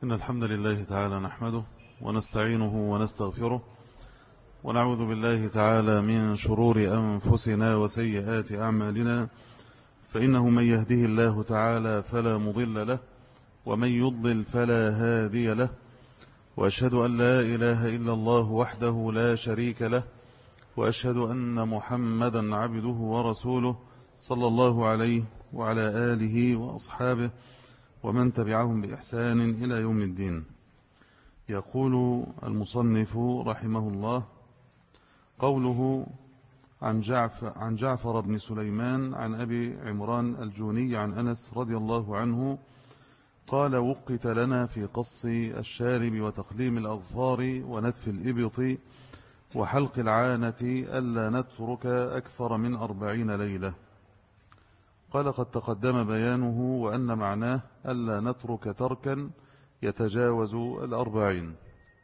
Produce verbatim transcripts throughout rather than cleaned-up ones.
إن الحمد لله تعالى نحمده ونستعينه ونستغفره ونعوذ بالله تعالى من شرور أنفسنا وسيئات أعمالنا، فإنه من يهده الله تعالى فلا مضل له ومن يضلل فلا هادي له، وأشهد أن لا إله إلا الله وحده لا شريك له، وأشهد أن محمدا عبده ورسوله صلى الله عليه وعلى آله وأصحابه ومن تبعهم بإحسان إلى يوم الدين. يقول المصنف رحمه الله: قوله عن جعفر, عن جعفر بن سليمان عن أبي عمران الجوني عن أنس رضي الله عنه قال: وقت لنا في قص الشارب وتقليم الأظفار ونتف الإبط وحلق العانة ألا نترك أكثر من أربعين ليلة. قال: قد تقدم بيانه، وأن معناه ألا نترك تركا يتجاوز الأربعين.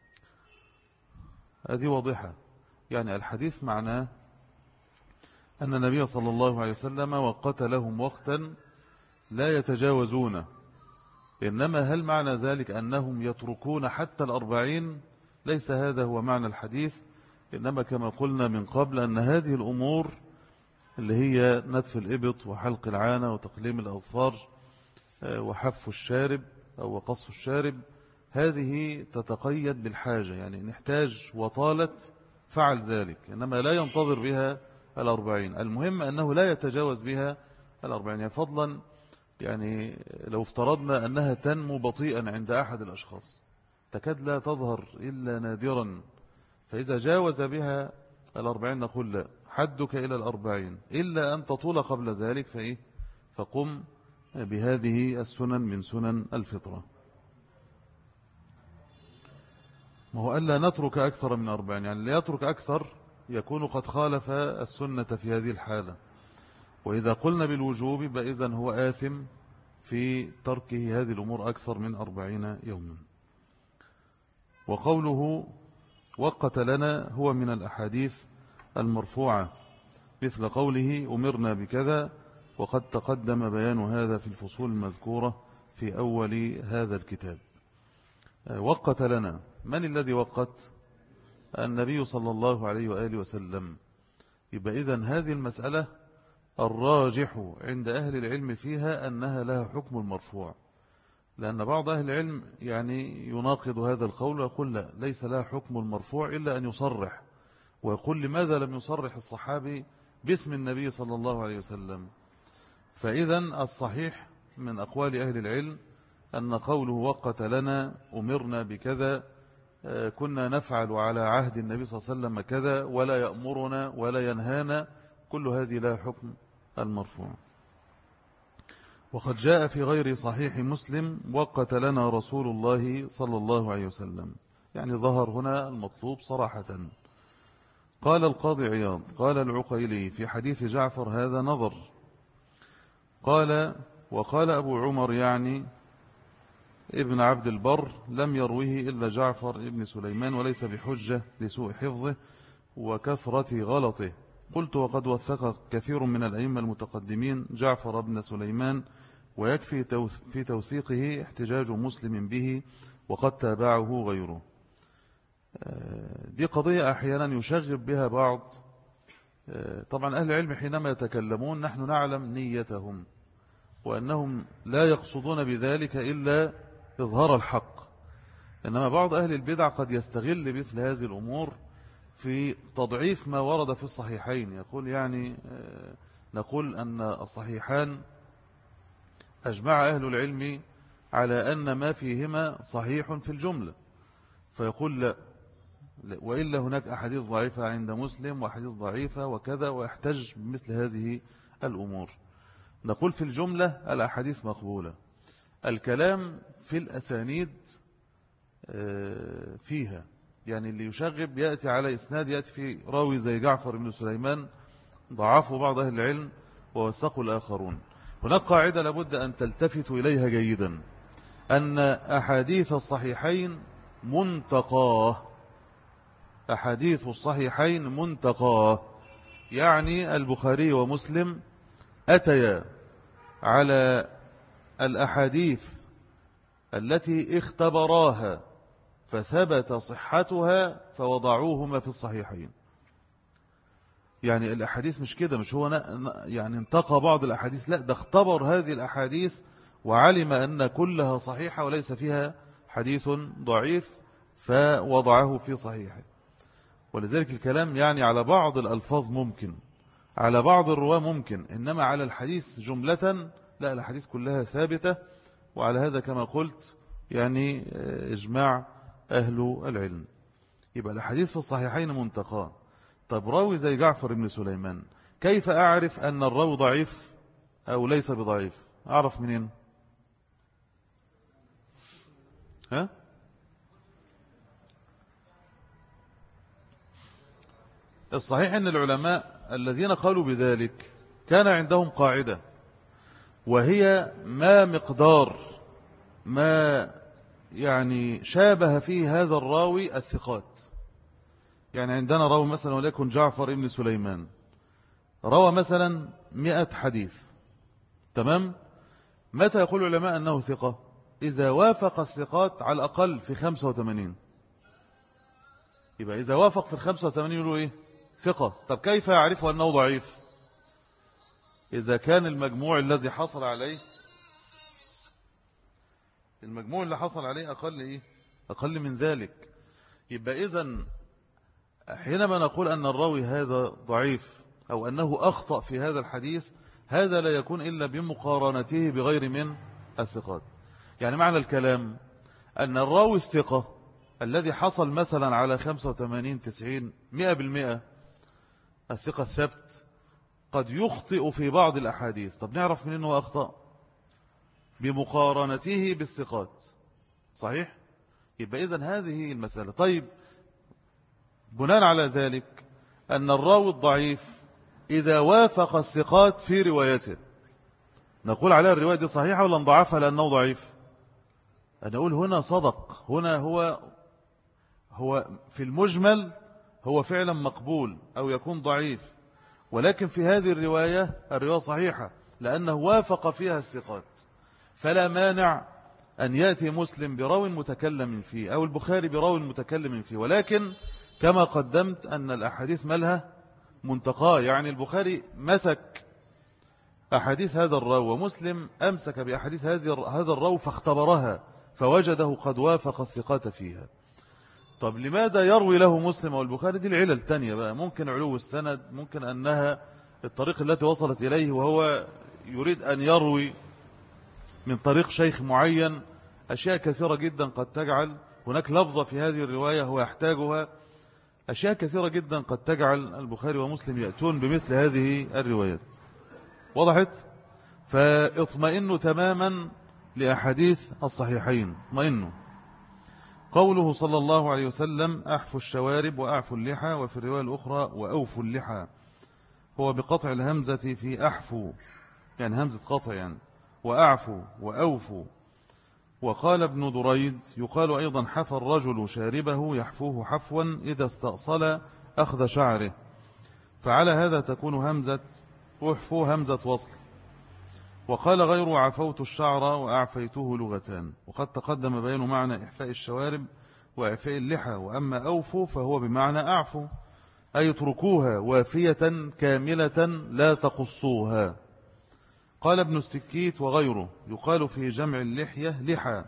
هذه واضحة، يعني الحديث معناه أن النبي صلى الله عليه وسلم وقت لهم وقتا لا يتجاوزونه، إنما هل معنى ذلك أنهم يتركون حتى الأربعين؟ ليس هذا هو معنى الحديث، إنما كما قلنا من قبل أن هذه الأمور اللي هي نتف الإبط وحلق العانة وتقليم الأظفار وحف الشارب أو وقص الشارب، هذه تتقيد بالحاجة، يعني نحتاج وطالت فعل ذلك، إنما لا ينتظر بها الأربعين. المهم أنه لا يتجاوز بها الأربعين، يعني فضلا يعني لو افترضنا أنها تنمو بطيئا عند أحد الأشخاص تكاد لا تظهر إلا نادرا، فإذا جاوز بها الأربعين نقول لا، حدك إلى الأربعين، إلا أن تطول قبل ذلك فإيه؟ فقم بهذه السنن من سنن الفطرة. ما هو ألا نترك أكثر من أربعين، يعني لا يترك أكثر يكون قد خالف السنة في هذه الحالة، وإذا قلنا بالوجوب فإذن هو آثم في تركه هذه الأمور أكثر من أربعين يوما. وقوله وقت لنا هو من الأحاديث المرفوعة، مثل قوله أمرنا بكذا، وقد تقدم بيان هذا في الفصول المذكورة في أول هذا الكتاب. وقت لنا، من الذي وقت؟ النبي صلى الله عليه وآله وسلم. يبقى إذن هذه المسألة الراجح عند أهل العلم فيها أنها لها حكم المرفوع، لأن بعض أهل العلم يعني يناقض هذا القول ويقول لا، ليس لها حكم المرفوع إلا أن يصرح، ويقول لماذا لم يصرح الصحابي باسم النبي صلى الله عليه وسلم؟ فإذن الصحيح من أقوال أهل العلم أن قوله وقت لنا أمرنا بكذا، كنا نفعل على عهد النبي صلى الله عليه وسلم كذا، ولا يأمرنا ولا ينهانا، كل هذه لا حكم المرفوع. وقد جاء في غير صحيح مسلم وقت لنا رسول الله صلى الله عليه وسلم، يعني ظهر هنا المطلوب صراحة. قال القاضي عياض قال العقيلي في حديث جعفر هذا نظر. قال وقال أبو عمر يعني ابن عبد البر لم يروه إلا جعفر ابن سليمان، وليس بحجة لسوء حفظه وكثرة غلطه. قلت وقد وثق كثير من الأئمة المتقدمين جعفر ابن سليمان، ويكفي في توثيقه احتجاج مسلم به، وقد تابعه غيره. دي قضية أحيانا يشغب بها بعض، طبعا أهل العلم حينما يتكلمون نحن نعلم نيتهم، وأنهم لا يقصدون بذلك إلا إظهار الحق، إنما بعض أهل البدع قد يستغل مثل هذه الأمور في تضعيف ما ورد في الصحيحين. يقول يعني نقول أن الصحيحان أجمع أهل العلم على أن ما فيهما صحيح في الجملة، فيقول لا، وإلا هناك أحاديث ضعيفة عند مسلم وأحاديث ضعيفة وكذا، ويحتج بمثل هذه الأمور. نقول في الجملة الأحاديث مقبولة، الكلام في الأسانيد فيها، يعني اللي يشغب يأتي على إسناد، يأتي في راوي زي جعفر بن سليمان ضعفوا بعض أهل العلم ووثقوا الآخرون. هناك قاعدة لابد أن تلتفتوا إليها جيدا، أن أحاديث الصحيحين منتقاه، أحاديث الصحيحين منتقاه، يعني البخاري ومسلم أتيا على الأحاديث التي اختبراها فثبت صحتها فوضعوهما في الصحيحين. يعني الأحاديث مش كده، مش هو يعني انتقى بعض الأحاديث، لا، ده اختبر هذه الأحاديث وعلم أن كلها صحيحة وليس فيها حديث ضعيف فوضعه في صحيحه. ولذلك الكلام يعني على بعض الألفاظ ممكن، على بعض الرواة ممكن، إنما على الحديث جملة لا، الحديث كلها ثابتة. وعلى هذا كما قلت يعني إجماع أهل العلم. يبقى الحديث في الصحيحين منتقى. طب راوي زي جعفر بن سليمان، كيف أعرف أن الراوي ضعيف أو ليس بضعيف؟ أعرف منين؟ ها؟ الصحيح أن العلماء الذين قالوا بذلك كان عندهم قاعدة، وهي ما مقدار ما يعني شابه فيه هذا الراوي الثقات. يعني عندنا راوي مثلا وليكن جعفر ابن سليمان روى مثلا مئة حديث، تمام؟ متى يقول العلماء أنه ثقة؟ إذا وافق الثقات على الأقل في خمسة وثمانين. يبقى إذا وافق في الخمسة وثمانين يقولوا إيه؟ ثقة. طب كيف يعرف أنه ضعيف؟ إذا كان المجموع الذي حصل عليه المجموع اللي حصل عليه أقل إيه؟ أقل من ذلك. يبقى إذن حينما نقول أن الراوي هذا ضعيف أو أنه أخطأ في هذا الحديث، هذا لا يكون إلا بمقارنته بغير من الثقات. يعني معنى الكلام أن الراوي الثقة الذي حصل مثلا على خمسة وثمانين تسعين مئة بالمئة الثقة الثبت قد يخطئ في بعض الأحاديث. طب نعرف من أنه أخطأ؟ بمقارنته بالثقات. صحيح؟ يبقى إذن هذه المسألة. طيب بناء على ذلك أن الراوي الضعيف إذا وافق الثقات في روايته نقول عليها الرواية دي صحيحة ولا نضعفها لأنه ضعيف؟ أنا أقول هنا صدق، هنا هو هو في المجمل هو فعلا مقبول أو يكون ضعيف، ولكن في هذه الرواية الرواية صحيحة لأنه وافق فيها الثقات. فلا مانع أن يأتي مسلم براوي متكلم فيه أو البخاري براوي متكلم فيه، ولكن كما قدمت أن الأحاديث مالها منتقاه. يعني البخاري مسك أحاديث هذا الراوي ومسلم أمسك بأحاديث هذا الراوي فاختبرها فوجده قد وافق الثقات فيها. طب لماذا يروي له مسلم والبخاري؟ دي العلل التانية بقى، ممكن علو السند، ممكن أنها الطريق التي وصلت إليه وهو يريد أن يروي من طريق شيخ معين. أشياء كثيرة جدا قد تجعل هناك لفظة في هذه الرواية هو يحتاجها. أشياء كثيرة جدا قد تجعل البخاري ومسلم يأتون بمثل هذه الروايات. وضحت؟ فاطمئنوا تماما لأحاديث الصحيحين، اطمئنوا. قوله صلى الله عليه وسلم أحفوا الشوارب وأعفوا اللحى، وفي الرواية الأخرى وأوفوا اللحى، هو بقطع الهمزة في أحفوا، يعني همزة قطع يعني، وأعفوا وأوفوا. وقال ابن دريد يقال أيضا حفى الرجل شاربه يحفوه حفوا إذا استأصل أخذ شعره، فعلى هذا تكون همزة أحفو همزة وصل. وقال غير عفوت الشعر وأعفيته لغتان. وقد تقدم بيان معنى إحفاء الشوارب وإعفاء اللحى. وأما أوفوا فهو بمعنى أعفو، أي اتركوها وافية كاملة لا تقصوها. قال ابن السكيت وغيره يقال في جمع اللحية لحى،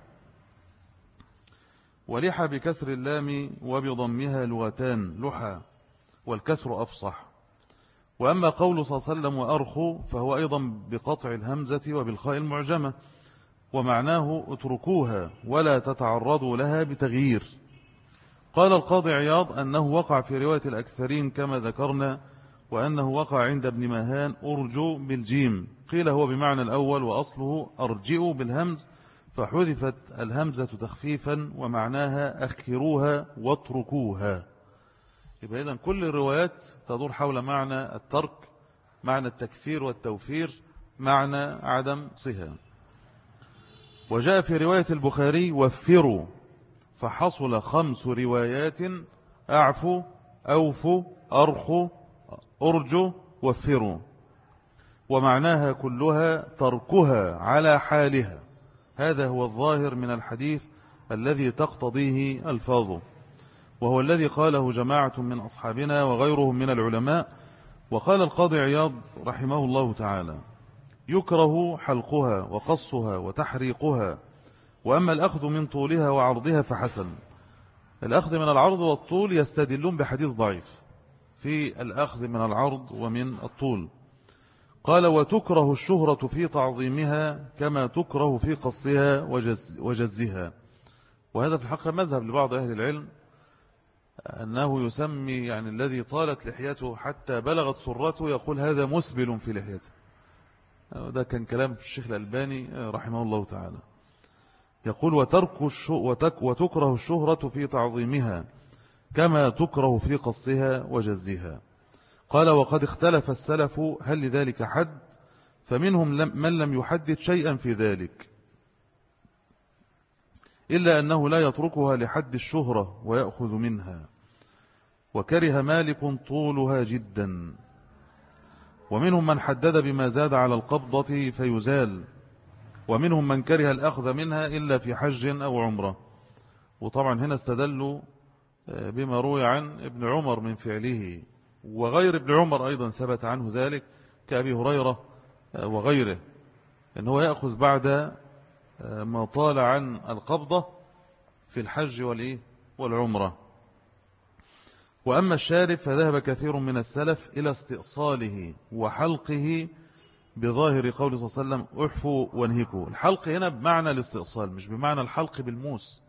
ولحى بكسر اللام وبضمها لغتان لحى، والكسر أفصح. وأما قول صلى الله عليه وسلم وأرخوا فهو أيضا بقطع الهمزة وبالخاء المعجمة، ومعناه اتركوها ولا تتعرضوا لها بتغيير. قال القاضي عياض أنه وقع في رواية الأكثرين كما ذكرنا، وأنه وقع عند ابن مهان أرجو بالجيم، قيل هو بمعنى الأول وأصله أرجئوا بالهمز فحذفت الهمزة تخفيفا، ومعناها أخروها واتركوها. يبقى إذن كل الروايات تدور حول معنى الترك، معنى التكفير والتوفير، معنى عدم صهة. وجاء في رواية البخاري وفروا، فحصل خمس روايات: أعفوا، أوفوا، أرخوا، أرجوا، وفروا، ومعناها كلها تركها على حالها. هذا هو الظاهر من الحديث الذي تقتضيه ألفاظه، وهو الذي قاله جماعة من أصحابنا وغيرهم من العلماء. وقال القاضي عياض رحمه الله تعالى: يكره حلقها وقصها وتحريقها، وأما الأخذ من طولها وعرضها فحسن. الأخذ من العرض والطول يستدلون بحديث ضعيف في الأخذ من العرض ومن الطول. قال: وتكره الشهرة في تعظيمها كما تكره في قصها وجز وجزها. وهذا في الحقيقة مذهب لبعض أهل العلم، أنه يسمي يعني الذي طالت لحيته حتى بلغت سرته يقول هذا مسبل في لحيته. ده كان كلام الشيخ الألباني رحمه الله تعالى. يقول: وترك وتك وتكره الشهرة في تعظيمها كما تكره في قصها وجزها. قال: وقد اختلف السلف هل لذلك حد، فمنهم لم من لم يحدد شيئا في ذلك، إلا أنه لا يتركها لحد الشهرة ويأخذ منها. وكره مالك طولها جدا. ومنهم من حدد بما زاد على القبضة فيزال. ومنهم من كره الأخذ منها إلا في حج أو عمرة. وطبعا هنا استدلوا بما روي عن ابن عمر من فعله، وغير ابن عمر أيضا ثبت عنه ذلك كأبي هريرة وغيره، أنه يأخذ بعد ما طال عن القبضة في الحج والعمرة. وأما الشارب فذهب كثير من السلف إلى استئصاله وحلقه بظاهر قوله صلى الله عليه وسلم: احفوا وانهكوا. الحلق هنا بمعنى الاستئصال مش بمعنى الحلق بالموس،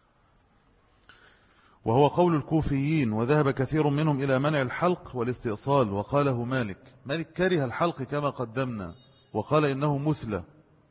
وهو قول الكوفيين. وذهب كثير منهم إلى منع الحلق والاستئصال، وقاله مالك. مالك كره الحلق كما قدمنا، وقال إنه مثلى،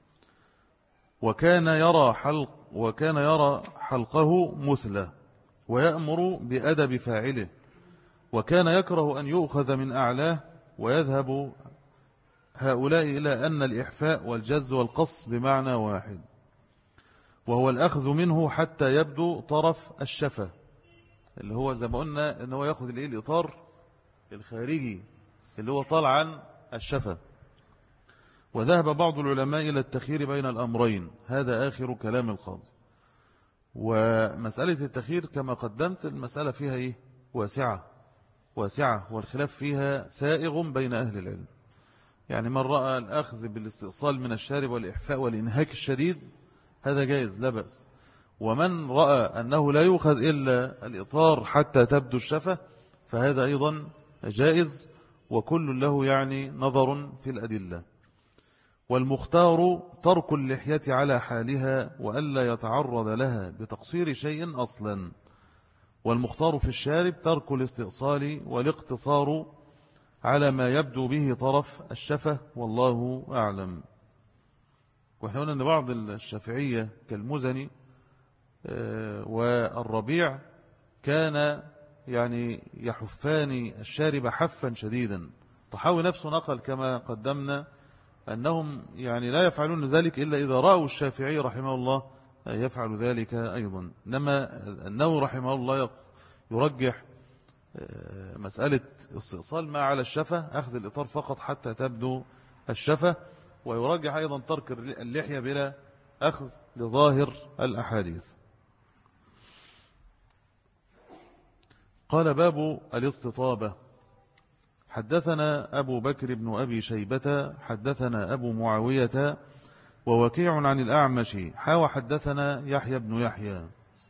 وكان يرى حلق وكان يرى حلقه مثلى، ويأمر بأدب فاعله، وكان يكره أن يؤخذ من أعلاه. ويذهب هؤلاء إلى أن الإحفاء والجز والقص بمعنى واحد، وهو الأخذ منه حتى يبدو طرف الشفة، اللي هو زي ما قلنا أنه يأخذ الإطار الخارجي اللي هو طال عن الشفة. وذهب بعض العلماء إلى التخيير بين الأمرين. هذا آخر كلام القاضي. ومسألة التخيير كما قدمت المسألة فيها إيه؟ واسعة واسعة والخلاف فيها سائغ بين أهل العلم. يعني من رأى الأخذ بالاستئصال من الشارب والإحفاء والإنهاك الشديد هذا جائز لا بأس، ومن رأى أنه لا يؤخذ إلا الإطار حتى تبدو الشفة فهذا أيضا جائز، وكل له يعني نظر في الأدلة. والمختار ترك اللحية على حالها وألا يتعرض لها بتقصير شيء أصلا. والمختار في الشارب ترك الاستئصال والاقتصار على ما يبدو به طرف الشفة، والله أعلم. وإحنا قلنا أن بعض الشافعية كالمزني والربيع كان يعني يحفان الشارب حفا شديدا. طحاوي نفسه نقل كما قدمنا أنهم يعني لا يفعلون ذلك إلا إذا رأوا الشافعي رحمه الله يفعل ذلك أيضا. إنما النووي رحمه الله يرجح مسألة استئصال ما على الشفة، أخذ الإطار فقط حتى تبدو الشفة، ويرجح أيضا ترك اللحية بلا أخذ لظاهر الأحاديث. قال: باب الاستطابة. حدثنا أبو بكر بن أبي شيبة حدثنا أبو معاوية ووكيع عن الأعمش حاوى حدثنا يحيى بن يحيى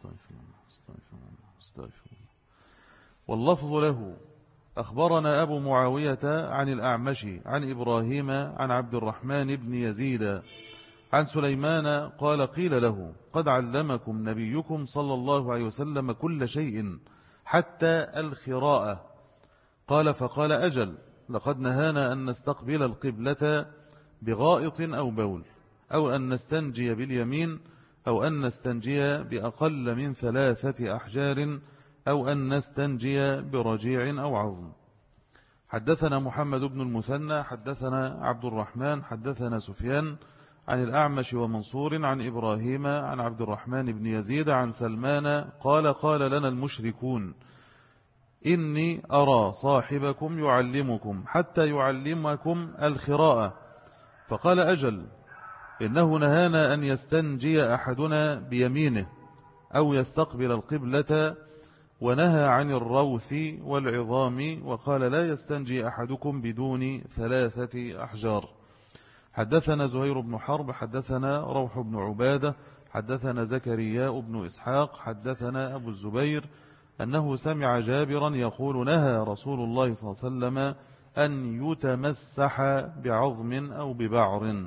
واللفظ له أخبرنا أبو معاوية عن الأعمش عن إبراهيم عن عبد الرحمن بن يزيد عن سليمان قال: قيل له: قد علمكم نبيكم صلى الله عليه وسلم كل شيء حتى الخراءة. قال: فقال: أجل، لقد نهانا أن نستقبل القبلة بغائط أو بول، أو أن نستنجي باليمين، أو أن نستنجي بأقل من ثلاثة أحجار، أو أن نستنجي برجيع أو عظم. حدثنا محمد بن المثنى حدثنا عبد الرحمن حدثنا سفيان عن الأعمش ومنصور عن إبراهيم عن عبد الرحمن بن يزيد عن سلمان قال: قال لنا المشركون: إني أرى صاحبكم يعلمكم حتى يعلمكم الخراءة. فقال: أجل، إنه نهانا أن يستنجي أحدنا بيمينه أو يستقبل القبلة، ونهى عن الروث والعظام، وقال لا يستنجي أحدكم بدون ثلاثة أحجار. حدثنا زهير بن حرب حدثنا روح بن عبادة حدثنا زكرياء بن إسحاق حدثنا أبو الزبير أنه سمع جابرا يقول نهى رسول الله صلى الله عليه وسلم أن يتمسح بعظم أو ببعر.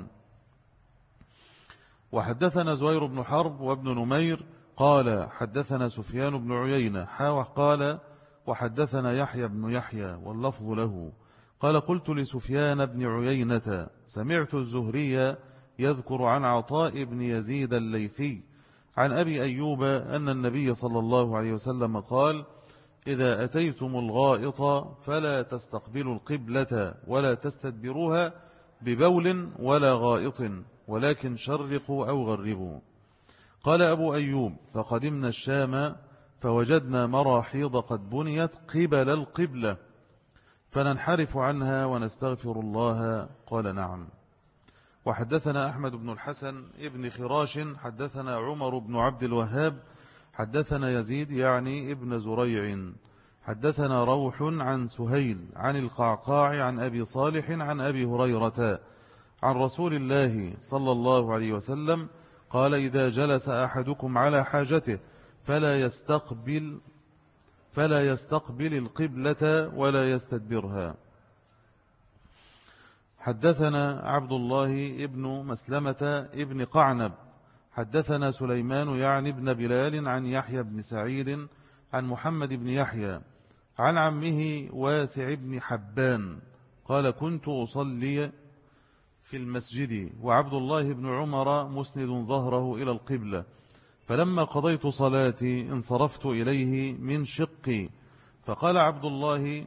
وحدثنا زهير بن حرب وابن نمير قال حدثنا سفيان بن عيينة حاوح قال وحدثنا يحيى بن يحيى واللفظ له قال قلت لسفيان بن عيينة سمعت الزهري يذكر عن عطاء بن يزيد الليثي عن أبي أيوب أن النبي صلى الله عليه وسلم قال إذا أتيتم الغائط فلا تستقبلوا القبلة ولا تستدبروها ببول ولا غائط ولكن شرقوا أو غربوا. قال أبو أيوب فقدمنا الشام فوجدنا مراحيض قد بنيت قبل القبلة فننحرف عنها ونستغفر الله. قال نعم. وحدثنا أحمد بن الحسن ابن خراش حدثنا عمر بن عبد الوهاب حدثنا يزيد يعني ابن زريع حدثنا روح عن سهيل عن القعقاع عن أبي صالح عن أبي هريرة عن رسول الله صلى الله عليه وسلم قال إذا جلس أحدكم على حاجته فلا يستقبل فلا يستقبل القبلة ولا يستدبرها. حدثنا عبد الله ابن مسلمة ابن قعنب حدثنا سليمان يعني ابن بلال عن يحيى بن سعيد عن محمد بن يحيى عن عمه واسع بن حبان قال كنت أصلي في المسجد وعبد الله بن عمر مسند ظهره إلى القبلة فلما قضيت صلاتي انصرفت إليه من شقي فقال عبد الله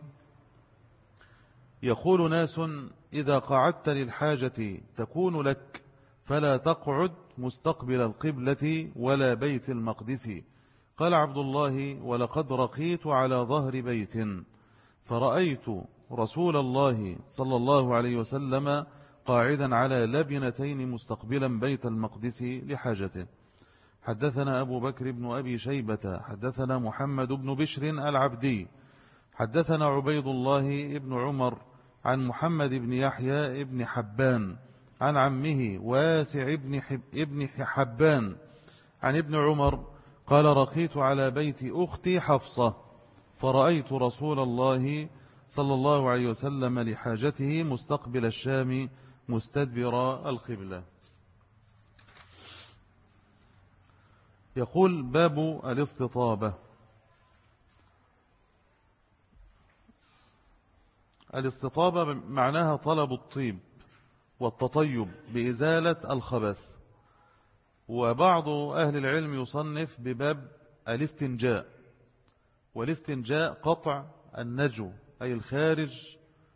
يقول ناس إذا قعدت للحاجة تكون لك فلا تقعد مستقبل القبلة ولا بيت المقدس. قال عبد الله ولقد رقيت على ظهر بيت فرأيت رسول الله صلى الله عليه وسلم قاعدا على لبنتين مستقبلا بيت المقدس لحاجته. حدثنا أبو بكر بن أبي شيبة حدثنا محمد بن بشر العبدي حدثنا عبيد الله بن عمر عن محمد بن يحيى بن حبان عن عمه واسع بن, حب ابن حبان عن ابن عمر قال رقيت على بيت أختي حفصة فرأيت رسول الله صلى الله عليه وسلم لحاجته مستقبل الشام مستدبر القبلة. يقول باب الاستطابة. الاستطابة معناها طلب الطيب والتطيب بإزالة الخبث. وبعض أهل العلم يصنف بباب الاستنجاء، والاستنجاء قطع النجو أي الخارج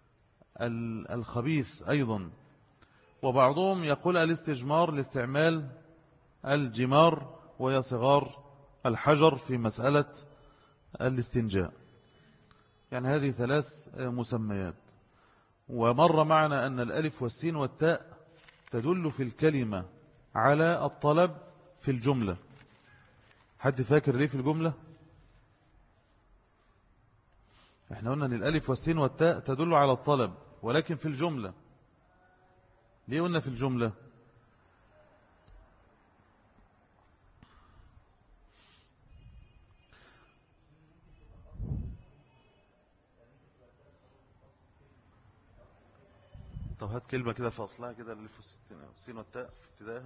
الخبيث أيضا. وبعضهم يقول الاستجمار لاستعمال الجمار وهي صغار الحجر في مسألة الاستنجاء. يعني هذه ثلاث مسميات. ومر معنا أن الألف والسين والتاء تدل في الكلمة على الطلب في الجملة. حد فاكر ليه في الجملة؟ احنا قلنا أن الألف والسين والتاء تدل على الطلب، ولكن في الجملة ليه قلنا في الجملة؟ طب هات كلمة كده في أصلها كده الألف والسين والتاء في ابتدائها.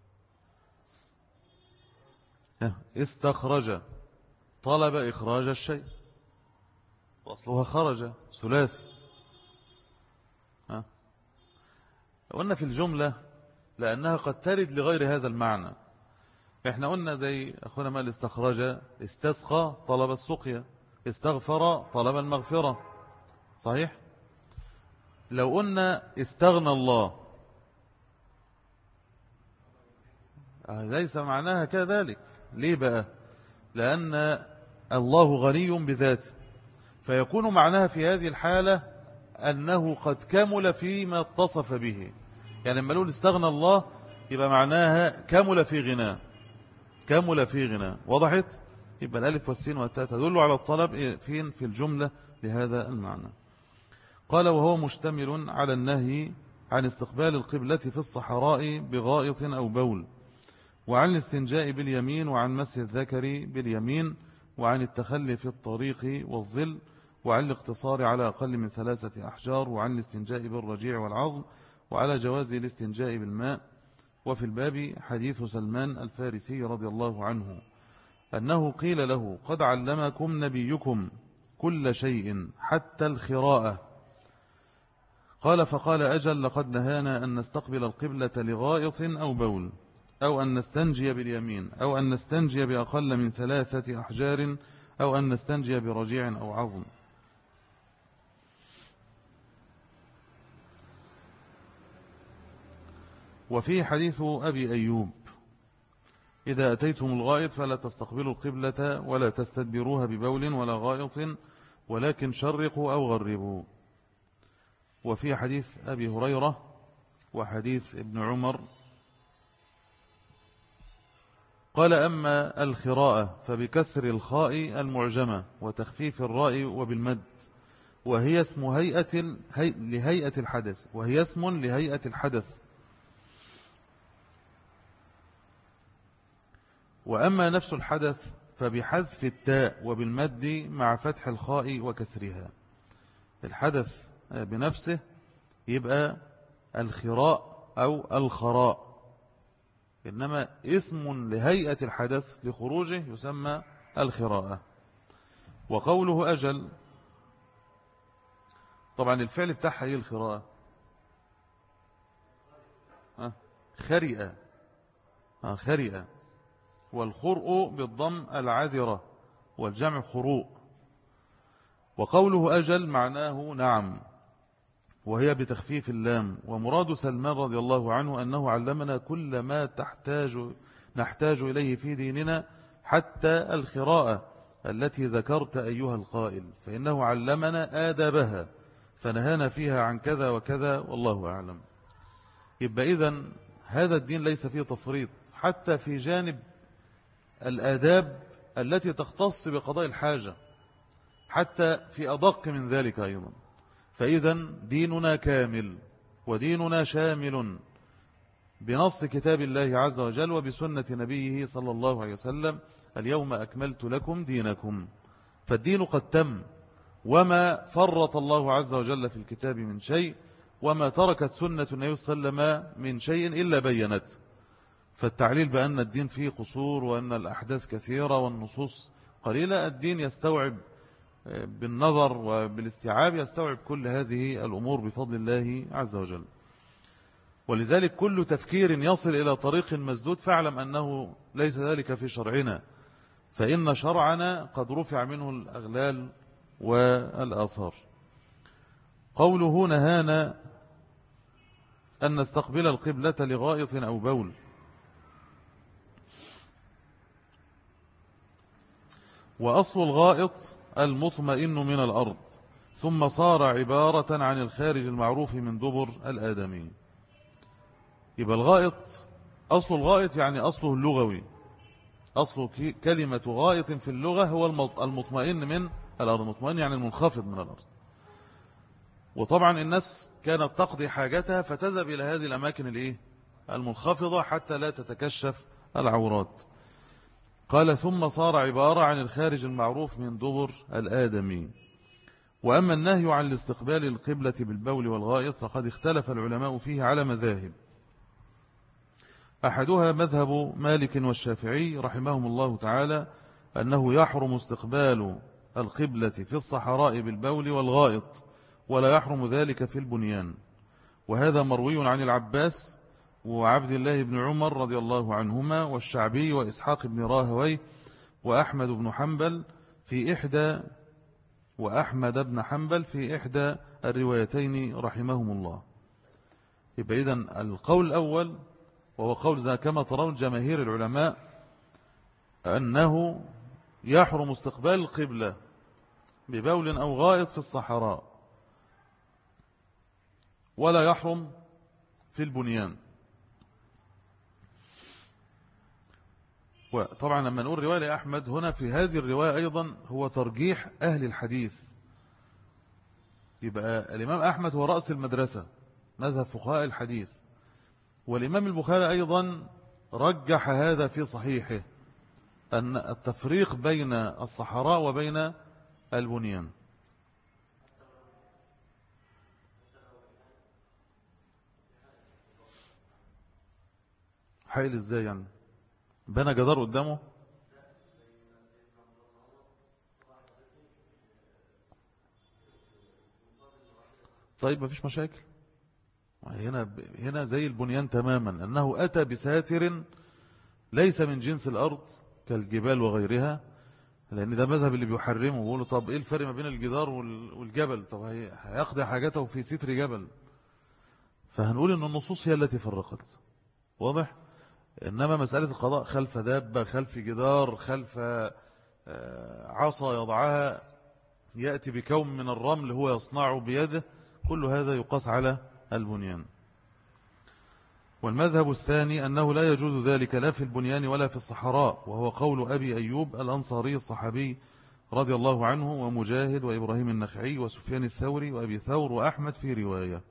استخرج طلب إخراج الشيء وأصلها خرج ثلاثي. ها قلنا في الجملة لأنها قد ترد لغير هذا المعنى. احنا قلنا زي أخونا ما الاستخرج استسقى طلب السقيا، استغفر طلب المغفرة. صحيح؟ لو قلنا استغنى الله ليس معناها كذلك. ليه بقى؟ لأن الله غني بذاته، فيكون معناها في هذه الحالة أنه قد كمل فيما اتصف به. يعني لما نقول استغنى الله يبقى معناها كمل في غناه، كمل في غناه. وضحت؟ يبقى الألف والسين والتاء تدل على الطلب فين في الجملة لهذا المعنى. قال وهو مشتمل على النهي عن استقبال القبلة في الصحراء بغائط أو بول، وعن الاستنجاء باليمين، وعن مس الذكر باليمين، وعن التخلي في الطريق والظل، وعن الاقتصار على أقل من ثلاثة أحجار، وعن الاستنجاء بالرجيع والعظم، وعلى جواز الاستنجاء بالماء. وفي الباب حديث سلمان الفارسي رضي الله عنه أنه قيل له قد علمكم نبيكم كل شيء حتى الخراءة. قال فقال أجل لقد نهانا أن نستقبل القبلة لغائط أو بول، أو أن نستنجي باليمين، أو أن نستنجي بأقل من ثلاثة أحجار، أو أن نستنجي برجيع أو عظم. وفي حديث أبي أيوب إذا أتيتم الغائط فلا تستقبلوا القبلة ولا تستدبروها ببول ولا غائط، ولكن شرقوا أو غربوا. وفي حديث أبي هريرة وحديث ابن عمر قال أما الخراءة فبكسر الخاء المعجمة وتخفيف الراء وبالمد، وهي اسم هيئة هي لهيئة الحدث، وهي اسم لهيئة الحدث. وأما نفس الحدث فبحذف التاء وبالمد مع فتح الخاء وكسرها. الحدث بنفسه يبقى الخراء أو الخراء، إنما اسم لهيئة الحدث لخروجه يسمى الخراءة. وقوله أجل، طبعا الفعل بتاعها هي الخراءة، خرئة، خرئة، والخرء بالضم العذرة، والجمع خروء. وقوله أجل معناه نعم، وهي بتخفيف اللام. ومراد سلمان رضي الله عنه أنه علمنا كل ما تحتاج نحتاج إليه في ديننا حتى الخراءة التي ذكرت أيها القائل، فإنه علمنا آدابها فنهانا فيها عن كذا وكذا، والله أعلم. يبقى إذن هذا الدين ليس فيه تفريط حتى في جانب الآداب التي تختص بقضاء الحاجة، حتى في أدق من ذلك أيضا. فإذن ديننا كامل وديننا شامل بنص كتاب الله عز وجل وبسنة نبيه صلى الله عليه وسلم: اليوم أكملت لكم دينكم. فالدين قد تم، وما فرط الله عز وجل في الكتاب من شيء، وما تركت سنة النبي صلى الله عليه وسلم من شيء إلا بينت. فالتعليل بأن الدين فيه قصور وأن الأحداث كثيرة والنصوص قليلة، الدين يستوعب بالنظر وبالاستيعاب، يستوعب كل هذه الأمور بفضل الله عز وجل. ولذلك كل تفكير يصل إلى طريق مسدود فاعلم أنه ليس ذلك في شرعنا، فإن شرعنا قد رفع منه الأغلال والآثار. قوله نهانا أن نستقبل القبلة لغائط أو بول، وأصل الغائط المطمئن من الأرض، ثم صار عبارة عن الخارج المعروف من دبر الآدمي. يبقى الغائط، أصل الغائط يعني أصله اللغوي، أصل كلمة غائط في اللغة هو المطمئن من الأرض. مطمئن يعني المنخفض من الأرض. وطبعا الناس كانت تقضي حاجتها فتذهب إلى هذه الأماكن الإيه؟ المنخفضة حتى لا تتكشف العورات. قال ثم صار عبارة عن الخارج المعروف من دبر الآدمي. وأما النهي عن الاستقبال القبلة بالبول والغائط فقد اختلف العلماء فيه على مذاهب، أحدها مذهب مالك والشافعي رحمهم الله تعالى أنه يحرم استقبال القبلة في الصحراء بالبول والغائط، ولا يحرم ذلك في البنيان. وهذا مروي عن العباس وعبد الله بن عمر رضي الله عنهما والشعبي وإسحاق بن راهوي وأحمد بن حنبل في إحدى وأحمد بن حنبل في إحدى الروايتين رحمهم الله. يبقى إذن القول الأول وهو قول ذا كما ترون جماهير العلماء أنه يحرم استقبال القبلة ببول أو غائط في الصحراء، ولا يحرم في البنيان. وطبعا لما نقول رواية لأحمد هنا في هذه الرواية أيضا هو ترجيح أهل الحديث. يبقى الإمام أحمد هو رأس المدرسة مذهب فقهاء الحديث، والإمام البخاري أيضا رجح هذا في صحيحه، أن التفريق بين الصحراء وبين البنيان. حيل ازاي يعني؟ بنى جدار قدامه؟ طيب ما فيش مشاكل. هنا هنا زي البنيان تماما، أنه أتى بساتر ليس من جنس الأرض كالجبال وغيرها، لأن ده مذهب اللي بيحرمه ويقولوا طب إيه الفرق ما بين الجدار والجبل؟ طب هيقضي حاجته في ستر جبل. فهنقول أن النصوص هي التي فرقت، واضح؟ إنما مسألة القضاء خلف دابة، خلف جدار، خلف عصا يضعها، يأتي بكوم من الرمل هو يصنعه بيده، كل هذا يقاس على البنيان. والمذهب الثاني أنه لا يجوز ذلك لا في البنيان ولا في الصحراء، وهو قول أبي أيوب الأنصاري الصحابي رضي الله عنه، ومجاهد وإبراهيم النخعي وسفيان الثوري وأبي ثور وأحمد في رواية.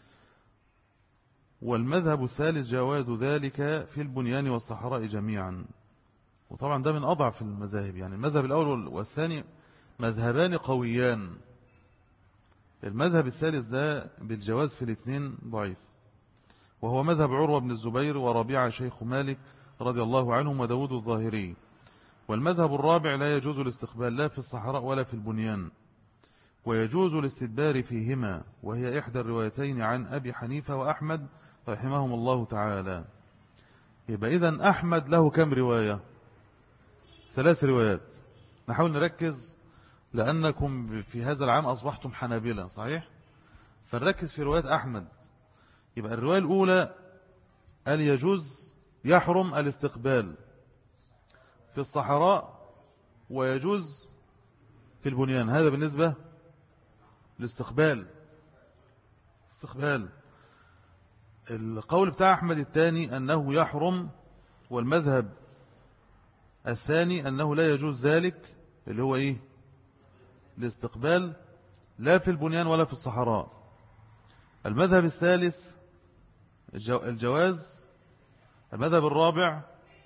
والمذهب الثالث جواز ذلك في البنيان والصحراء جميعا، وطبعا ده من أضعف المذاهب. يعني المذهب الأول والثاني مذهبان قويان، المذهب الثالث ده بالجواز في الاثنين ضعيف، وهو مذهب عروة بن الزبير وربيعة شيخ مالك رضي الله عنهم وداود الظاهري. والمذهب الرابع لا يجوز الاستقبال لا في الصحراء ولا في البنيان، ويجوز الاستدبار فيهما، وهي إحدى الروايتين عن أبي حنيفة وأحمد رحمهم الله تعالى. يبقى إذن أحمد له كم رواية؟ ثلاث روايات. نحاول نركز لأنكم في هذا العام أصبحتم حنابلة، صحيح؟ فنركز في روايات أحمد. يبقى الرواية الأولى قال يجوز يحرم الاستقبال في الصحراء ويجوز في البنيان، هذا بالنسبة للاستقبال. استقبال. القول بتاع أحمد الثاني أنه يحرم، والمذهب الثاني أنه لا يجوز ذلك، اللي هو إيه؟ الاستقبال لا في البنيان ولا في الصحراء. المذهب الثالث الجواز. المذهب الرابع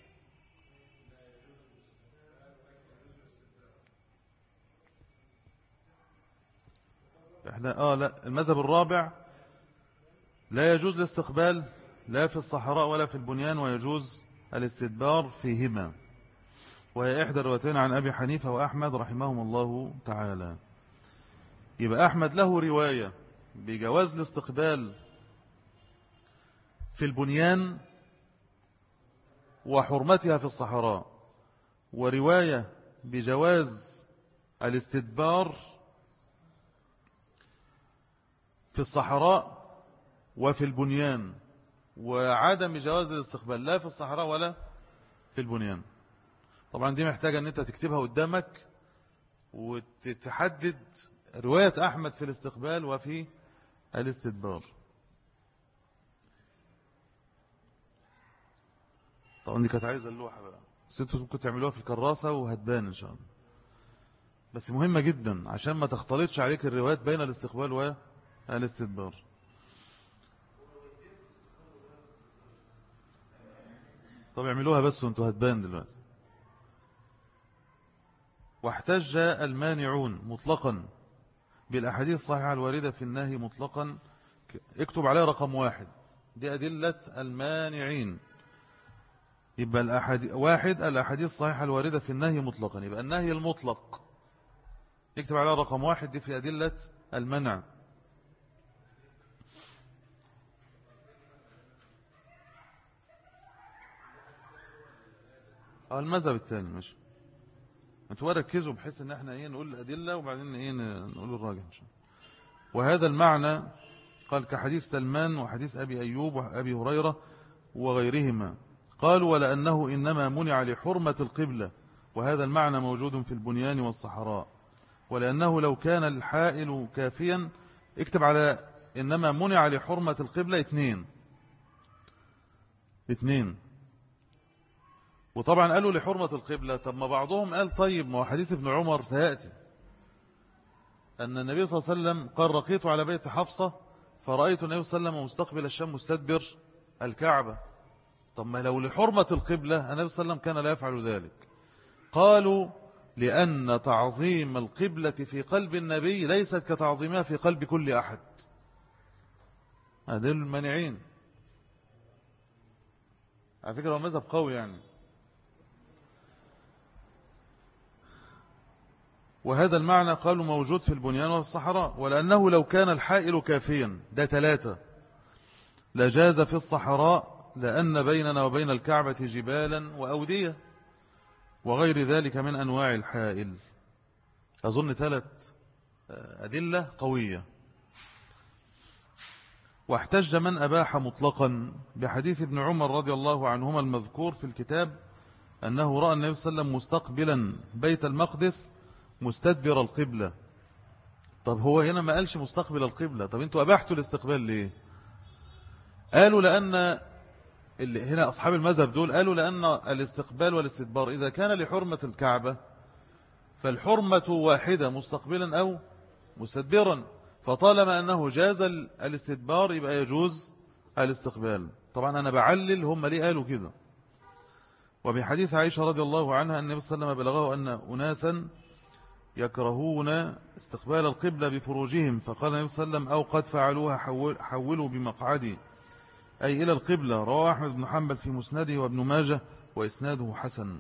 احنا اه لا المذهب الرابع لا يجوز الاستقبال لا في الصحراء ولا في البنيان، ويجوز الاستدبار فيهما، وهي إحدى الروايتين عن أبي حنيفة وأحمد رحمهم الله تعالى. يبقى أحمد له رواية بجواز الاستقبال في البنيان وحرمتها في الصحراء، ورواية بجواز الاستدبار في الصحراء وفي البنيان، وعدم جواز الاستقبال لا في الصحراء ولا في البنيان. طبعا دي محتاجة أن أنت تكتبها قدامك وتتحدد رواية أحمد في الاستقبال وفي الاستدبار. طبعا دي كانت عايزة اللوحة بقى، بس انتوا ممكن تعملوها في الكراسة وهتبان إن شاء الله، بس مهمة جدا عشان ما تختلطش عليك الروايات بين الاستقبال والاستدبار. طب اعملوها بس وانتوا هتبان دلوقتي. واحتج المانعون مطلقا بالأحاديث الصحيحة الواردة في النهي مطلقا، اكتب عليها رقم واحد، دي أدلة المانعين. يبقى الأحاديث واحد الأحاديث الصحيحة الواردة في النهي مطلقا، يبقى النهي المطلق اكتب عليها رقم واحد، دي في أدلة المنع. اه المذهب الثاني ماشي، انتوا ركزوا بحيث ان احنا ايه نقول الأدلة وبعدين ايه نقول الراجح. وهذا المعنى قال كحديث سلمان وحديث أبي أيوب وأبي هريرة وغيرهما، قالوا ولأنه إنما منع لحرمة القبلة، وهذا المعنى موجود في البنيان والصحراء، ولأنه لو كان الحائل كافيا اكتب على إنما منع لحرمة القبلة اثنين اثنين وطبعا قالوا لحرمة القبلة. طب ما بعضهم قال طيب ما هو حديث ابن عمر سيأتي أن النبي صلى الله عليه وسلم قال رقيت على بيت حفصة فرأيت النبي صلى الله عليه وسلم مستقبل الشام مستدبر الكعبة. طب ما لو لحرمة القبلة النبي صلى الله عليه وسلم كان لا يفعل ذلك. قالوا لأن تعظيم القبلة في قلب النبي ليست كتعظيمها في قلب كل أحد. هذين المانعين على فكرة هو مذهب قوي يعني. وهذا المعنى قالوا موجود في البنيان والصحراء، ولأنه لو كان الحائل كافيا ده ثلاثة لجاز في الصحراء، لأن بيننا وبين الكعبة جبالا وأودية وغير ذلك من أنواع الحائل. أظن ثلاث أدلة قوية. واحتج من أباح مطلقا بحديث ابن عمر رضي الله عنهما المذكور في الكتاب أنه رأى النبي صلى الله عليه وسلم مستقبلا بيت المقدس مستدبر القبلة. طب هو هنا ما قالش مستقبل القبلة، طب انتوا أباحتوا الاستقبال ليه؟ قالوا لأن اللي هنا أصحاب المذهب دول قالوا لأن الاستقبال والاستدبار إذا كان لحرمة الكعبة فالحرمة واحدة مستقبلا أو مستدبرا، فطالما أنه جاز الاستدبار يبقى يجوز الاستقبال. طبعا أنا بعلل هم ليه قالوا كده. وبحديث عائشة رضي الله عنها أن النبي صلى الله عليه وسلم بلغه أن أناسا يكرهون استقبال القبلة بفروجهم، فقال النبي صلى الله عليه وسلم أو قد فعلوها حول حولوا بمقعدي أي إلى القبلة. رواه أحمد بن حنبل في مسنده وابن ماجه وإسناده حسن.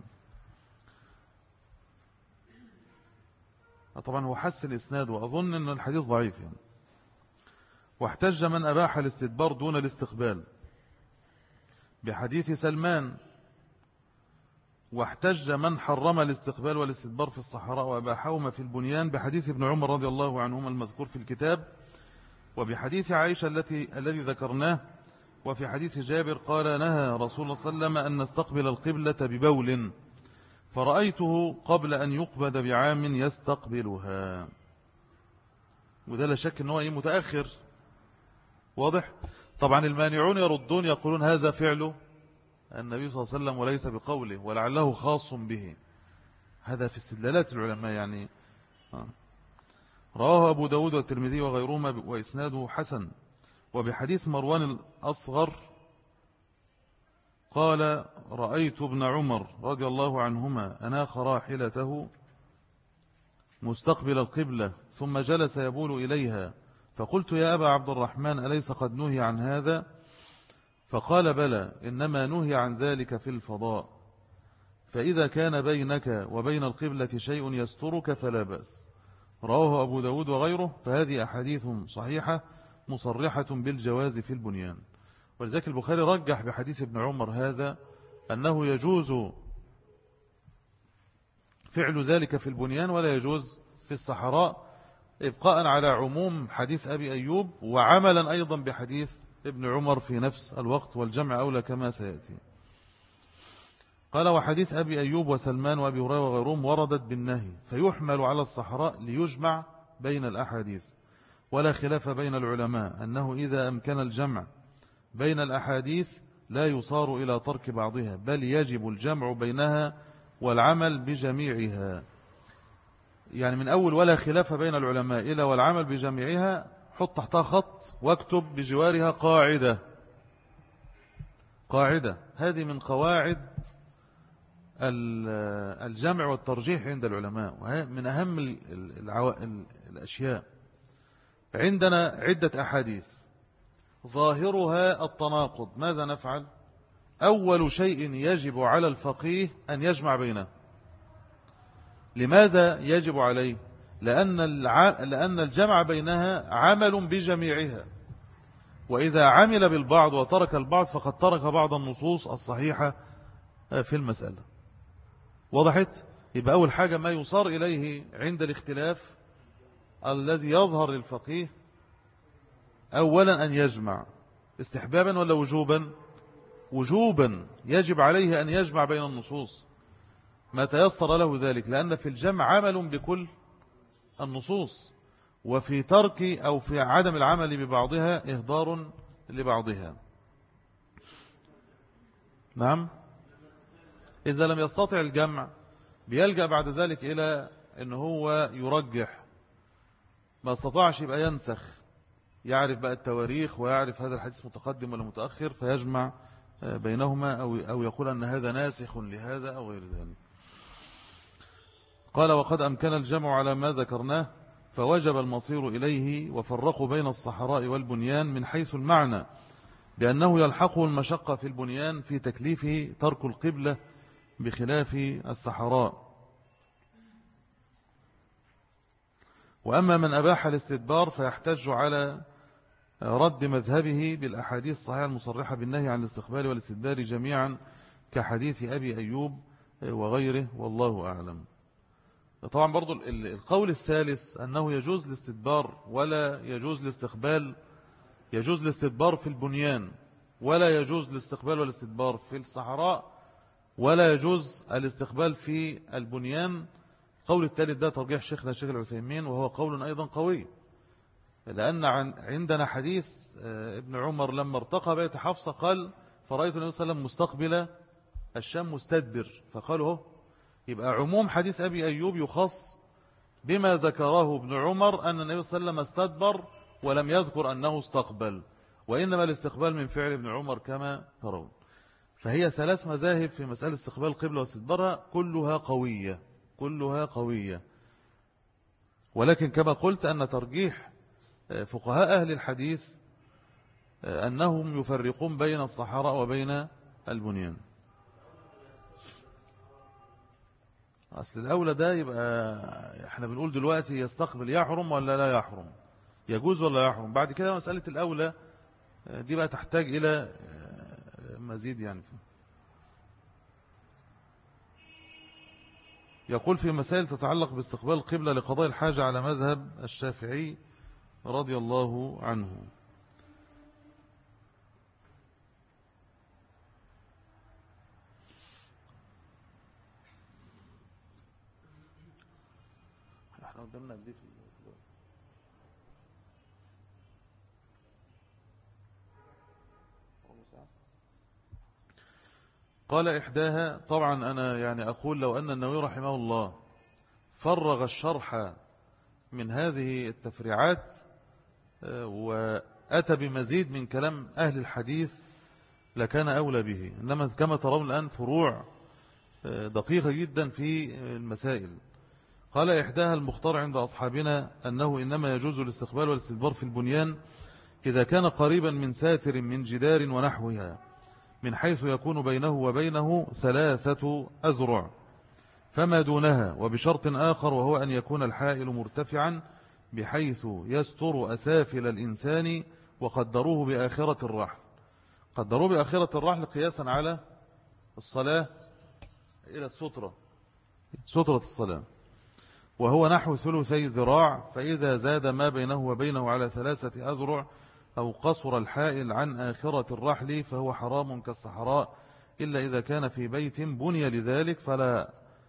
طبعا هو حسن الإسناد وأظن أن الحديث ضعيف يعني. واحتج من أباح الاستدبار دون الاستقبال بحديث سلمان. واحتج من حرم الاستقبال والاستدبار في الصحراء وأباحهما في البنيان بحديث ابن عمر رضي الله عنهما المذكور في الكتاب، وبحديث عائشة التي الذي ذكرناه، وفي حديث جابر قال نهى رسول الله صلى الله عليه وسلم أن نستقبل القبلة ببول فرأيته قبل أن يقبض بعام يستقبلها. وده لا شك أنه متأخر واضح. طبعا المانعون يردون يقولون هذا فعله النبي صلى الله عليه وسلم وليس بقوله ولعله خاص به. هذا في استدلالات العلماء يعني. رواه أبو داود والترمذي وغيرهما وإسناده حسن. وبحديث مروان الأصغر قال رأيت ابن عمر رضي الله عنهما أناخ راحلته مستقبل القبلة ثم جلس يبول إليها، فقلت يا أبا عبد الرحمن أليس قد نهي عن هذا؟ فقال بلى إنما نهي عن ذلك في الفضاء، فإذا كان بينك وبين القبلة شيء يسترك فلا بأس. رواه أبو داود وغيره. فهذه أحاديث صحيحة مصرحة بالجواز في البنيان. ولذلك البخاري رجح بحديث ابن عمر هذا أنه يجوز فعل ذلك في البنيان ولا يجوز في الصحراء، إبقاء على عموم حديث أبي أيوب وعملا أيضا بحديث ابن عمر في نفس الوقت، والجمع أولى كما سيأتي. قال وحديث أبي أيوب وسلمان وأبي هريرة وغيرهم وردت بالنهي فيحمل على الصحراء ليجمع بين الأحاديث. ولا خلاف بين العلماء أنه إذا أمكن الجمع بين الأحاديث لا يصار إلى ترك بعضها، بل يجب الجمع بينها والعمل بجميعها. يعني من أول ولا خلاف بين العلماء إلى والعمل بجميعها حط تحتها خط واكتب بجوارها قاعدة. قاعدة هذه من قواعد الجمع والترجيح عند العلماء، وهي من أهم الأشياء. عندنا عدة أحاديث ظاهرها التناقض، ماذا نفعل؟ أول شيء يجب على الفقيه أن يجمع بينه. لماذا يجب عليه؟ لأن, لأن الجمع بينها عمل بجميعها، وإذا عمل بالبعض وترك البعض فقد ترك بعض النصوص الصحيحة في المسألة. وضحت؟ يبقى أول حاجة ما يصار إليه عند الاختلاف الذي يظهر للفقيه أولا أن يجمع استحبابا ولا وجوبا؟ وجوبا، يجب عليه أن يجمع بين النصوص ما تيسر له ذلك، لأن في الجمع عمل بكل النصوص، وفي ترك أو في عدم العمل ببعضها إهدار لبعضها. نعم إذا لم يستطع الجمع بيلجأ بعد ذلك إلى أن هو يرجح، ما استطاعش يبقى ينسخ، يعرف بقى التواريخ ويعرف هذا الحديث متقدم ولا متأخر فيجمع بينهما أو أو يقول أن هذا ناسخ لهذا أو غير ذلك. قال وقد أمكن الجمع على ما ذكرناه فوجب المصير إليه، وفرقوا بين الصحراء والبنيان من حيث المعنى بأنه يلحقه المشقة في البنيان في تكليفه ترك القبلة بخلاف الصحراء. وأما من أباح الاستدبار فيحتج على رد مذهبه بالأحاديث الصحيحة المصرحة بالنهي عن الاستقبال والاستدبار جميعا كحديث أبي أيوب وغيره، والله أعلم. طبعا برضو القول الثالث أنه يجوز الاستدبار ولا يجوز الاستقبال، يجوز الاستدبار في البنيان ولا يجوز الاستقبال والاستدبار في الصحراء ولا يجوز الاستقبال في البنيان. قول الثالث ده ترجيح شيخنا الشيخ العثيمين، وهو قول أيضا قوي، لأن عندنا حديث ابن عمر لما ارتقى بيت حفصة قال فرأيت النبي صلى الله عليه وسلم مستقبل الشام مستدبر، فقالوا يبقى عموم حديث أبي أيوب يخص بما ذكره ابن عمر أن النبي صلى الله عليه وسلم استدبر ولم يذكر أنه استقبل، وإنما الاستقبال من فعل ابن عمر كما ترون. فهي ثلاث مذاهب في مسألة استقبال القبلة واستدبارها كلها قوية كلها قوية، ولكن كما قلت أن ترجيح فقهاء أهل الحديث أنهم يفرقون بين الصحراء وبين البنيان. أصل الأولى ده يبقى احنا بنقول دلوقتي يستقبل يحرم ولا لا يحرم، يجوز ولا يحرم، بعد كده مسألة الأولى دي بقى تحتاج إلى مزيد يعني. يقول في مسائل تتعلق باستقبال القبلة لقضاء الحاجة على مذهب الشافعي رضي الله عنه. احنا قدامنا قد ايه في قال إحداها. طبعا أنا يعني أقول لو أن النووي رحمه الله فرغ الشرح من هذه التفريعات وأتى بمزيد من كلام أهل الحديث لكان أولى به، إنما كما ترون الآن فروع دقيقة جدا في المسائل. قال إحداها المختار عند أصحابنا أنه إنما يجوز الاستقبال والاستدبار في البنيان إذا كان قريبا من ساتر من جدار ونحوها من حيث يكون بينه وبينه ثلاثة أزرع فما دونها، وبشرط آخر وهو أن يكون الحائل مرتفعا بحيث يستر أسافل الإنسان، وقدروه بآخرة الرحل. قدروه بآخرة الرحل قياسا على الصلاة إلى السترة، سترة الصلاة، وهو نحو ثلثي ذراع، فإذا زاد ما بينه وبينه على ثلاثة أذرع أو قصر الحائل عن آخرة الرحل فهو حرام كالصحراء، إلا إذا كان في بيت بني لذلك فلا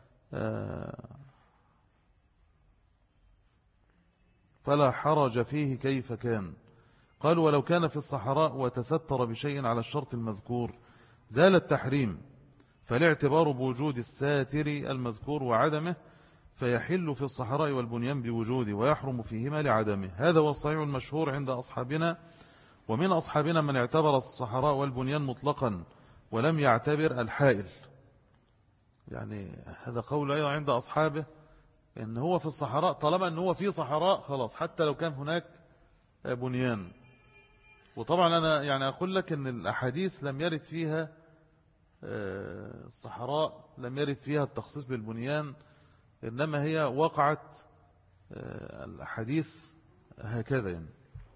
فلا حرج فيه كيف كان. قالوا ولو كان في الصحراء وتستر بشيء على الشرط المذكور زال التحريم، فالاعتبار بوجود الساتر المذكور وعدمه، فيحل في الصحراء والبنيان بوجوده ويحرم فيهما لعدمه. هذا هو الصحيح المشهور عند أصحابنا، ومن أصحابنا من اعتبر الصحراء والبنيان مطلقا ولم يعتبر الحائل. يعني هذا قول أيضا عند أصحابه إن هو في الصحراء، طالما أنه هو في صحراء خلاص حتى لو كان هناك بنيان. وطبعا أنا يعني أقول لك أن الأحاديث لم يرد فيها الصحراء، لم يرد فيها التخصيص بالبنيان، إنما هي وقعت الأحاديث هكذا يعني.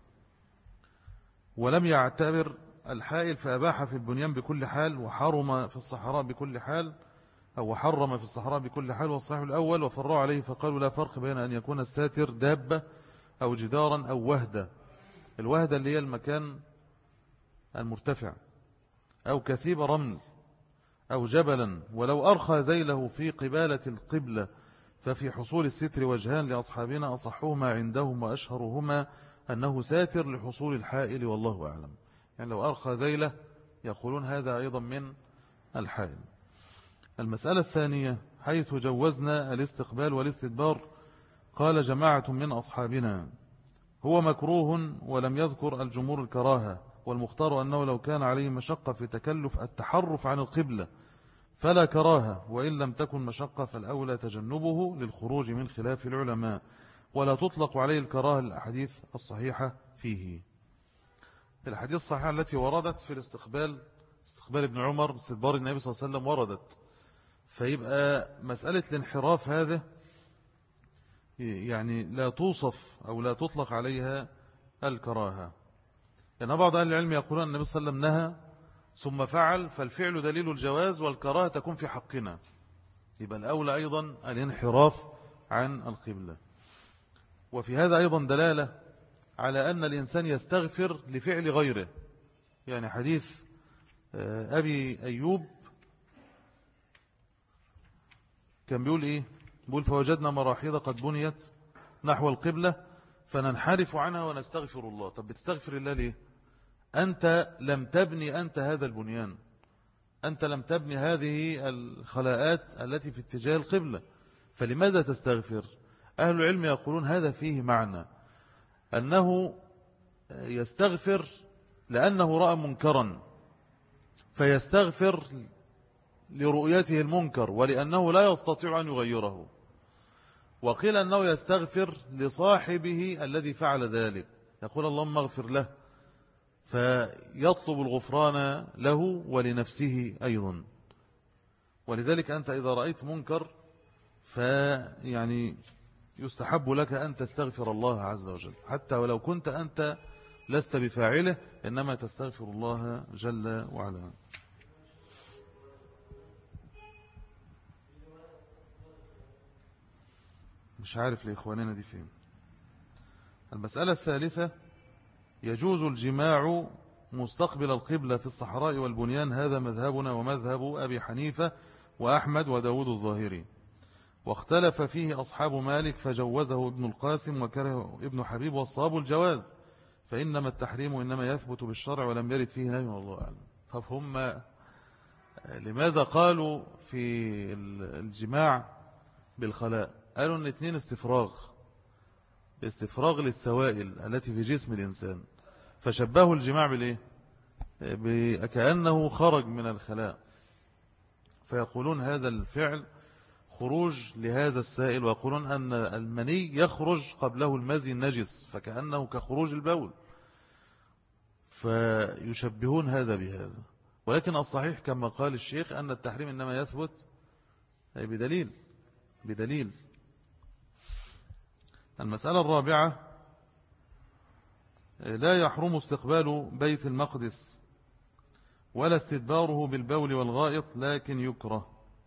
ولم يعتبر الحائل فأباح في البنيان بكل حال وحرم في الصحراء بكل حال، أو حرم في الصحراء بكل حال، والصحيح الأول. وفرعوا عليه فقالوا لا فرق بين أن يكون الساتر دابة أو جدارا أو وهدة. الوهدة اللي هي المكان المرتفع، أو كثيب رمل، أو جبلا، ولو أرخى ذيله في قبالة القبلة ففي حصول الستر وجهان لأصحابنا، أصحهما عندهم وأشهرهما أنه ساتر لحصول الحائل، والله أعلم. يعني لو أرخى ذيله يقولون هذا أيضا من الحائل. المسألة الثانية حيث جوزنا الاستقبال والاستدبار، قال جماعة من أصحابنا هو مكروه ولم يذكر الجمهور الكراهة، والمختار أنه لو كان عليه مشقة في تكلف التحرف عن القبلة فلا كراهة، وإن لم تكن مشقة فالأولى تجنبه للخروج من خلاف العلماء، ولا تطلق عليه الكراهة الأحاديث الصحيحة فيه. الحديث الصحيحة التي وردت في الاستقبال، استقبال ابن عمر استدبار النبي صلى الله عليه وسلم وردت، فيبقى مسألة الانحراف هذا يعني لا توصف أو لا تطلق عليها الكراهة، لأن بعض أهل العلم يقولون أن النبي صلى الله عليه وسلم نهى ثم فعل، فالفعل دليل الجواز والكراهة تكون في حقنا، يبقى الأولى أيضا الانحراف عن القبلة. وفي هذا أيضا دلالة على أن الإنسان يستغفر لفعل غيره، يعني حديث أبي أيوب كان بيقول إيه؟ بيقول فوجدنا مراحيض قد بنيت نحو القبلة فننحرف عنها ونستغفر الله. طب بتستغفر الله ليه؟ أنت لم تبني أنت هذا البنيان، أنت لم تبني هذه الخلاءات التي في اتجاه القبلة، فلماذا تستغفر؟ أهل العلم يقولون هذا فيه معنى أنه يستغفر لأنه رأى منكرا فيستغفر لرؤيته المنكر ولأنه لا يستطيع أن يغيره، وقيل أنه يستغفر لصاحبه الذي فعل ذلك، يقول اللهم اغفر له، فيطلب الغفران له ولنفسه أيضا. ولذلك أنت إذا رأيت منكر فيعني يستحب لك أن تستغفر الله عز وجل، حتى ولو كنت أنت لست بفاعله، إنما تستغفر الله جل وعلا. مش عارف لإخواننا دي فين. المسألة الثالثة يجوز الجماع مستقبل القبلة في الصحراء والبنيان، هذا مذهبنا ومذهب أبي حنيفة وأحمد وداود الظاهري، واختلف فيه أصحاب مالك فجوزه ابن القاسم وكره ابن حبيب، والصواب الجواز، فإنما التحريم إنما يثبت بالشرع ولم يرد فيه نهي والله أعلم. طب هم لماذا قالوا في الجماع بالخلاء؟ قالوا ان اتنين استفراغ، استفراغ للسوائل التي في جسم الإنسان، فشبهوا الجماع بالإيه؟ كأنه خرج من الخلاء، فيقولون هذا الفعل خروج لهذا السائل، ويقولون أن المني يخرج قبله المزي النجس فكأنه كخروج البول، فيشبهون هذا بهذا. ولكن الصحيح كما قال الشيخ أن التحريم إنما يثبت بدليل بدليل المسألة الرابعة لا يحرم استقبال بيت المقدس ولا استدباره بالبول والغائط، لكن يكره.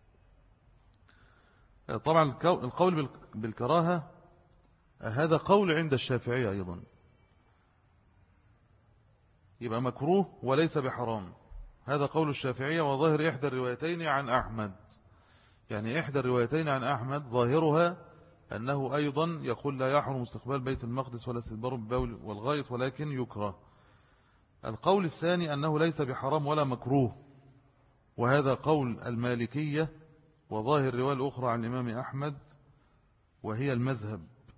طبعا القول بالكراهة هذا قول عند الشافعية أيضا، يبقى مكروه وليس بحرام، هذا قول الشافعية، وظاهر إحدى الروايتين عن أحمد، يعني إحدى الروايتين عن أحمد ظاهرها أنه أيضا يقول لا يحرم استقبال بيت المقدس ولا استدباره بالبول والغائط ولكن يكره. القول الثاني أنه ليس بحرام ولا مكروه، وهذا قول المالكية، وظاهر الرواية الأخرى عن الإمام أحمد وهي المذهب.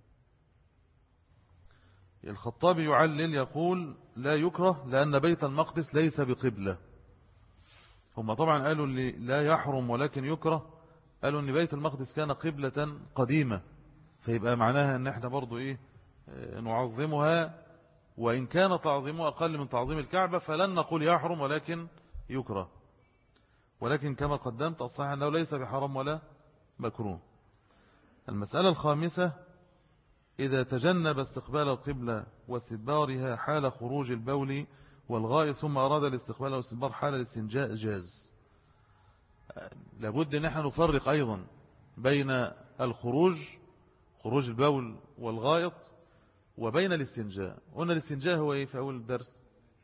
الخطابي يعلل يقول لا يكره لأن بيت المقدس ليس بقبلة. هم طبعا قالوا اللي لا يحرم ولكن يكره، قالوا أن بيت المقدس كان قبلة قديمة، فيبقى معناها أن احنا برضو إيه نعظمها، وإن كان تعظيمه أقل من تعظيم الكعبة فلن نقول يحرم ولكن يكره. ولكن كما قدمت الصحيح أنه ليس بحرام ولا مكروه. المسألة الخامسة إذا تجنب استقبال القبلة واستدبارها حال خروج البول والغائط ثم أراد الاستقبال والاستدبار حال الاستنجاء جاز. لابد أن احنا نفرق أيضا بين الخروج خروج البول والغائط وبين الاستنجاء. قلنا الاستنجاء هو إيه في أول الدرس؟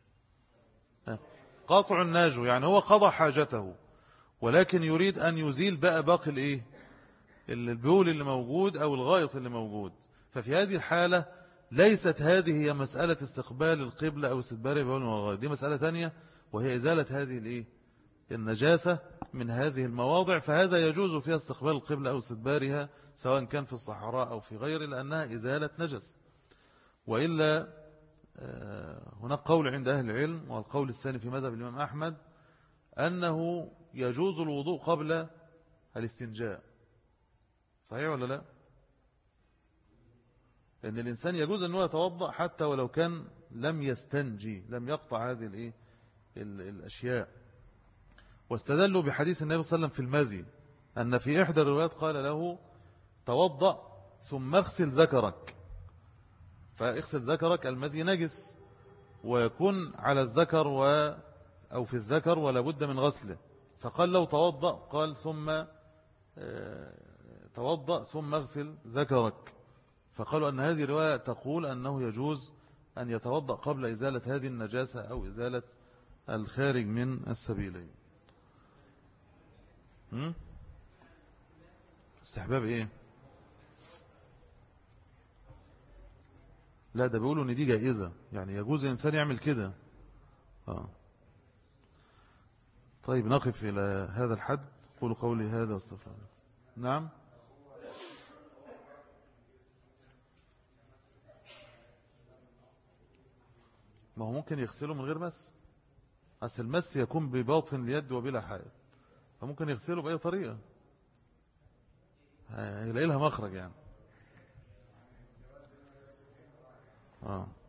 قاطع الناجو، يعني هو قضى حاجته ولكن يريد أن يزيل بقى باقي الإيه؟ البول اللي موجود أو الغائط اللي موجود. ففي هذه الحالة ليست هذه هي مسألة استقبال القبلة أو استدبار البول والغائط، دي مسألة تانية وهي إزالة هذه الإيه؟ النجاسة من هذه المواضع، فهذا يجوز فيها استقبال القبلة أو استدبارها سواء كان في الصحراء أو في غيره، لأنها إزالة نجس. وإلا هناك قول عند أهل العلم، والقول الثاني في مذهب الإمام أحمد، أنه يجوز الوضوء قبل الاستنجاء. صحيح ولا لا؟ لأن الإنسان يجوز أنه يتوضأ حتى ولو كان لم يستنجي، لم يقطع هذه الإيه الأشياء. واستدلوا بحديث النبي صلى الله عليه وسلم في المذي، أن في إحدى الروايات قال له توضأ ثم اغسل ذكرك. فاغسل ذكرك، المذي نجس ويكون على الذكر و أو في الذكر ولا بد من غسله، فقال لو توضأ، قال ثم توضأ ثم اغسل ذكرك. فقالوا أن هذه الرواية تقول أنه يجوز أن يتوضأ قبل إزالة هذه النجاسة أو إزالة الخارج من السبيلين. استحباب إيه؟ لا، ده بيقولوا ان دي جائزة، يعني يجوز الإنسان يعمل كده. آه. طيب نقف إلى هذا الحد. قولوا قولي هذا الصفر. نعم. ما هو ممكن يغسله من غير مس، أصل المس يكون بباطن اليد وبلا حائل، فممكن يغسله بأي طريقة هيلاقي لها مخرج يعني. آه